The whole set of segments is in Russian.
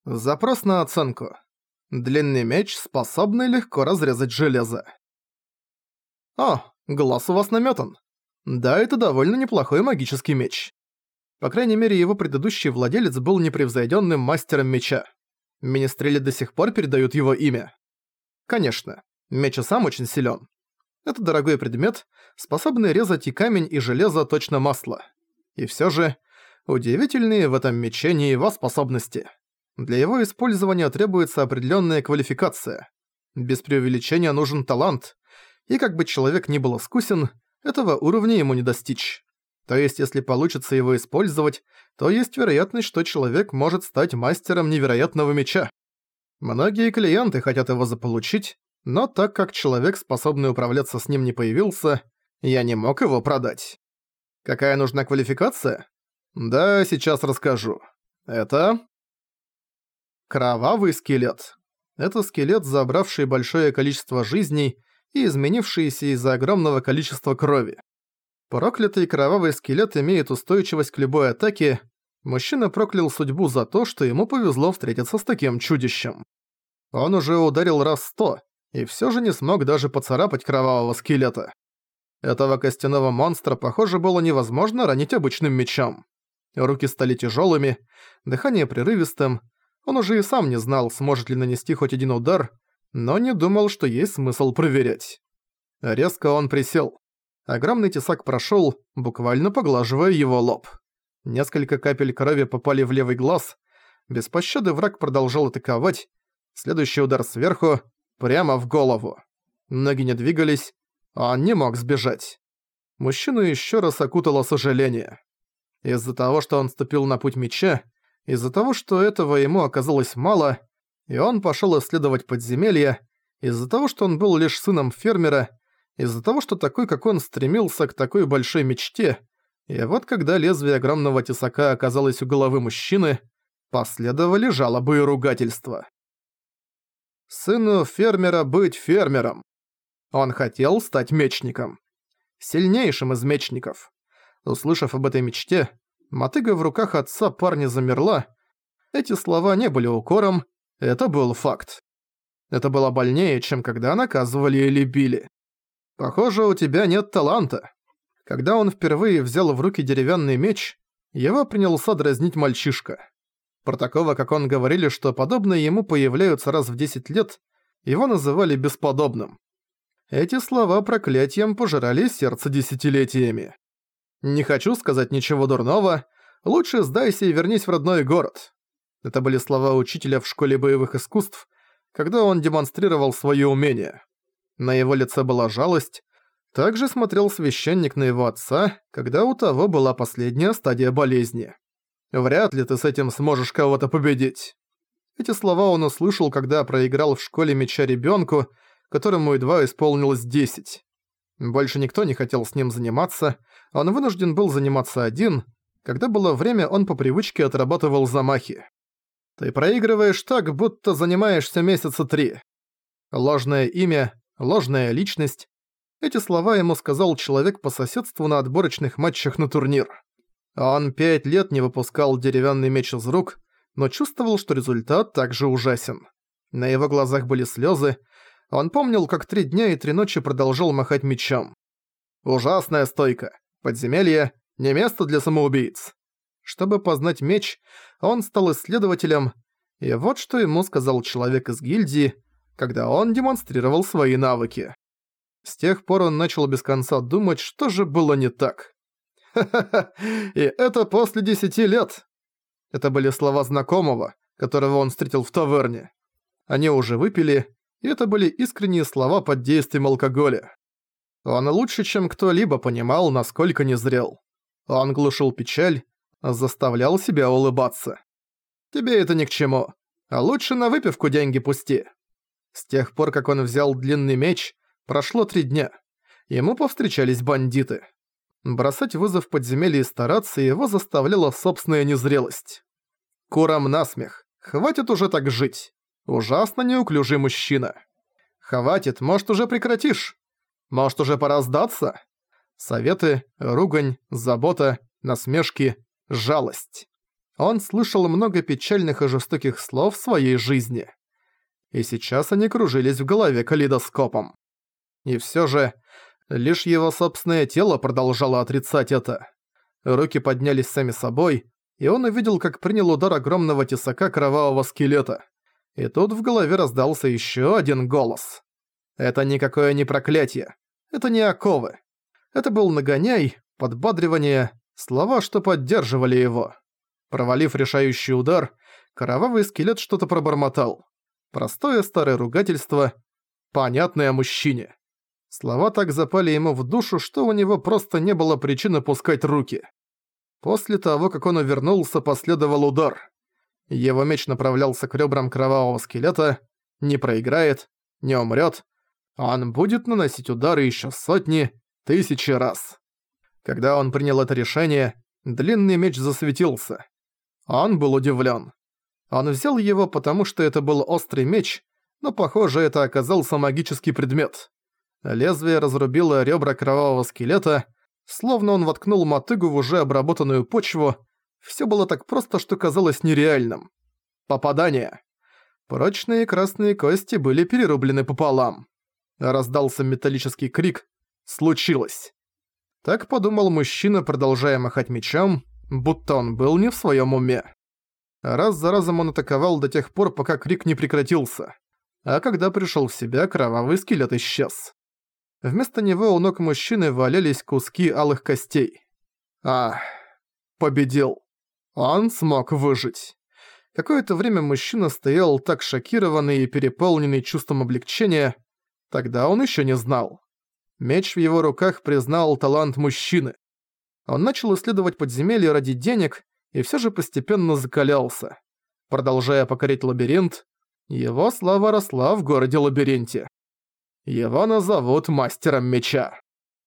Запрос на оценку. Длинный меч, способный легко разрезать железо. О, глаз у вас намётан. Да, это довольно неплохой магический меч. По крайней мере, его предыдущий владелец был непревзойдённым мастером меча. Министрели до сих пор передают его имя. Конечно, меч и сам очень силён. Это дорогой предмет, способный резать и камень, и железо точно масло. И всё же, удивительные в этом мече не его способности. Для его использования требуется определенная квалификация. Без преувеличения нужен талант, и как бы человек ни был искусен, этого уровня ему не достичь. То есть, если получится его использовать, то есть вероятность, что человек может стать мастером невероятного меча. Многие клиенты хотят его заполучить, но так как человек, способный управляться с ним, не появился, я не мог его продать. Какая нужна квалификация? Да, сейчас расскажу. Это... Кровавый скелет. Это скелет, забравший большое количество жизней и изменившийся из-за огромного количества крови. Проклятый кровавый скелет имеет устойчивость к любой атаке. Мужчина проклял судьбу за то, что ему повезло встретиться с таким чудищем. Он уже ударил раз 100, и всё же не смог даже поцарапать кровавого скелета. Этого костяного монстра, похоже, было невозможно ранить обычным мечом. Руки стали тяжёлыми, дыхание прерывистым. Он уже и сам не знал, сможет ли нанести хоть один удар, но не думал, что есть смысл проверять. Резко он присел. Огромный тесак прошёл, буквально поглаживая его лоб. Несколько капель крови попали в левый глаз. Без пощады враг продолжал атаковать. Следующий удар сверху, прямо в голову. Ноги не двигались, а он не мог сбежать. Мужчину ещё раз окутало сожаление. Из-за того, что он ступил на путь меча, из-за того, что этого ему оказалось мало, и он пошёл исследовать подземелья, из-за того, что он был лишь сыном фермера, из-за того, что такой, как он, стремился к такой большой мечте, и вот когда лезвие огромного тесака оказалось у головы мужчины, последовали жалобы и ругательства. Сыну фермера быть фермером. Он хотел стать мечником. Сильнейшим из мечников. Услышав об этой мечте, мотыга в руках отца парня замерла. Эти слова не были укором, это был факт. Это было больнее, чем когда наказывали или били. Похоже, у тебя нет таланта. Когда он впервые взял в руки деревянный меч, его принялся дразнить мальчишка. Про такого, как он, говорили, что подобные ему появляются раз в 10 лет, его называли бесподобным. Эти слова проклятием пожирали сердце десятилетиями. «Не хочу сказать ничего дурного, лучше сдайся и вернись в родной город». Это были слова учителя в школе боевых искусств, когда он демонстрировал своё умение. На его лице была жалость. Также смотрел священник на его отца, когда у того была последняя стадия болезни. «Вряд ли ты с этим сможешь кого-то победить». Эти слова он услышал, когда проиграл в школе меча ребёнку, которому едва исполнилось 10. Больше никто не хотел с ним заниматься, он вынужден был заниматься один. Когда было время, он по привычке отрабатывал замахи. «Ты проигрываешь так, будто занимаешься месяца 3. Ложное имя, ложная личность. Эти слова ему сказал человек по соседству на отборочных матчах на турнир. Он 5 лет не выпускал деревянный меч из рук, но чувствовал, что результат также ужасен. На его глазах были слезы. Он помнил, как 3 дня и 3 ночи продолжал махать мечом. Ужасная стойка. Подземелье – не место для самоубийц. Чтобы познать меч, он стал исследователем, и вот что ему сказал человек из гильдии, когда он демонстрировал свои навыки. С тех пор он начал без конца думать, что же было не так. «Ха-ха-ха, и это после 10 лет!» Это были слова знакомого, которого он встретил в таверне. Они уже выпили, и это были искренние слова под действием алкоголя. Он лучше, чем кто-либо понимал, насколько не зрел. Он глушил печаль, заставлял себя улыбаться. «Тебе это ни к чему, а лучше на выпивку деньги пусти». С тех пор, как он взял длинный меч, прошло 3 дня. Ему повстречались бандиты. Бросать вызов подземелья и стараться его заставляла собственная незрелость. Курам насмех. Хватит уже так жить. Ужасно неуклюжий мужчина. Хватит, может, уже прекратишь? Может, уже пора сдаться? Советы, ругань, забота, насмешки, жалость. Он слышал много печальных и жестоких слов в своей жизни. И сейчас они кружились в голове калейдоскопом. И всё же, лишь его собственное тело продолжало отрицать это. Руки поднялись сами собой, и он увидел, как принял удар огромного тесака кровавого скелета. И тут в голове раздался ещё один голос. Это никакое не проклятие. Это не оковы. Это был нагоняй, подбадривание, слова, что поддерживали его. Провалив решающий удар, кровавый скелет что-то пробормотал. Простое старое ругательство, понятное мужчине. Слова так запали ему в душу, что у него просто не было причин опускать руки. После того, как он увернулся, последовал удар. Его меч направлялся к ребрам кровавого скелета, не проиграет, не умрет. Он будет наносить удары еще сотни, тысячи раз. Когда он принял это решение, длинный меч засветился. Он был удивлен. Он взял его, потому что это был острый меч, но, похоже, это оказался магический предмет. Лезвие разрубило ребра кровавого скелета, словно он воткнул мотыгу в уже обработанную почву. Всё было так просто, что казалось нереальным. Попадание. Прочные красные кости были перерублены пополам. Раздался металлический крик «Случилось!». Так подумал мужчина, продолжая махать мечом, будто он был не в своём уме. Раз за разом он атаковал до тех пор, пока крик не прекратился. А когда пришёл в себя, кровавый скелет исчез. Вместо него у ног мужчины валялись куски алых костей. Победил. Он смог выжить. Какое-то время мужчина стоял так шокированный и переполненный чувством облегчения. Тогда он ещё не знал. Меч в его руках признал талант мужчины. Он начал исследовать подземелья ради денег и всё же постепенно закалялся. Продолжая покорить лабиринт, его слава росла в городе-лабиринте. Его назовут мастером меча.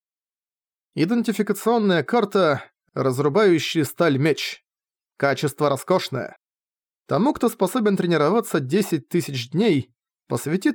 Идентификационная карта «Разрубающий сталь меч». Качество роскошное. Тому, кто способен тренироваться 10 тысяч дней, посвяти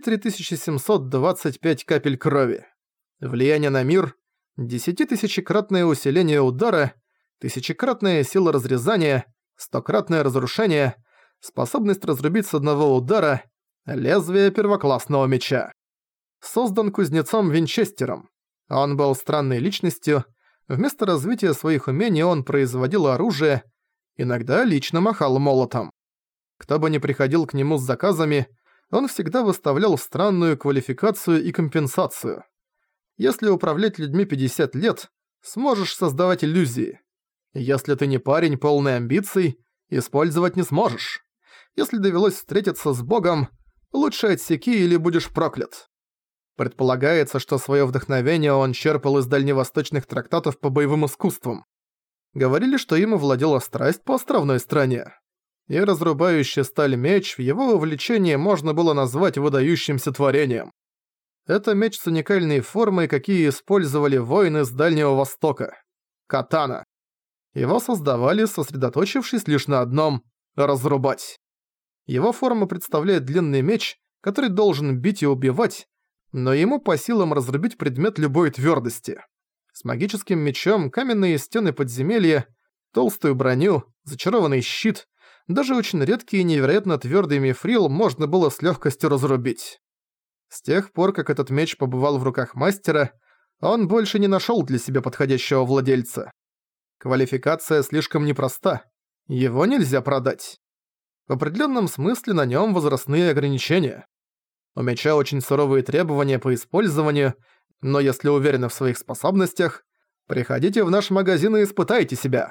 3725 капель крови. Влияние на мир – 10-тысячекратное усиление удара, 1000-кратная сила разрезания, 100-кратное разрушение, способность разрубить с одного удара, лезвие первоклассного меча. Создан кузнецом Винчестером. Он был странной личностью. Вместо развития своих умений он производил оружие, иногда лично махал молотом. Кто бы ни приходил к нему с заказами, он всегда выставлял странную квалификацию и компенсацию. Если управлять людьми 50 лет, сможешь создавать иллюзии. Если ты не парень, полный амбиций, использовать не сможешь. Если довелось встретиться с Богом, лучше отсеки или будешь проклят. Предполагается, что своё вдохновение он черпал из дальневосточных трактатов по боевым искусствам. Говорили, что им овладела страсть по островной стране. И разрубающий сталь меч в его увлечении можно было назвать выдающимся творением. Это меч с уникальной формой, какие использовали воины с Дальнего Востока. Катана. Его создавали, сосредоточившись лишь на одном – разрубать. Его форма представляет длинный меч, который должен бить и убивать, но ему по силам разрубить предмет любой твёрдости. С магическим мечом каменные стены подземелья, толстую броню, зачарованный щит, даже очень редкий и невероятно твёрдый мифрил можно было с лёгкостью разрубить. С тех пор, как этот меч побывал в руках мастера, он больше не нашёл для себя подходящего владельца. Квалификация слишком непроста, его нельзя продать. В определённом смысле на нём возрастные ограничения. У меча очень суровые требования по использованию, но если уверены в своих способностях, приходите в наш магазин и испытайте себя.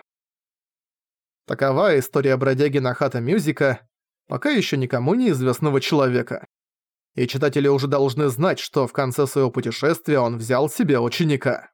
Такова история бродяги Нахата Мюзика, пока ещё никому неизвестного человека. И читатели уже должны знать, что в конце своего путешествия он взял себе ученика.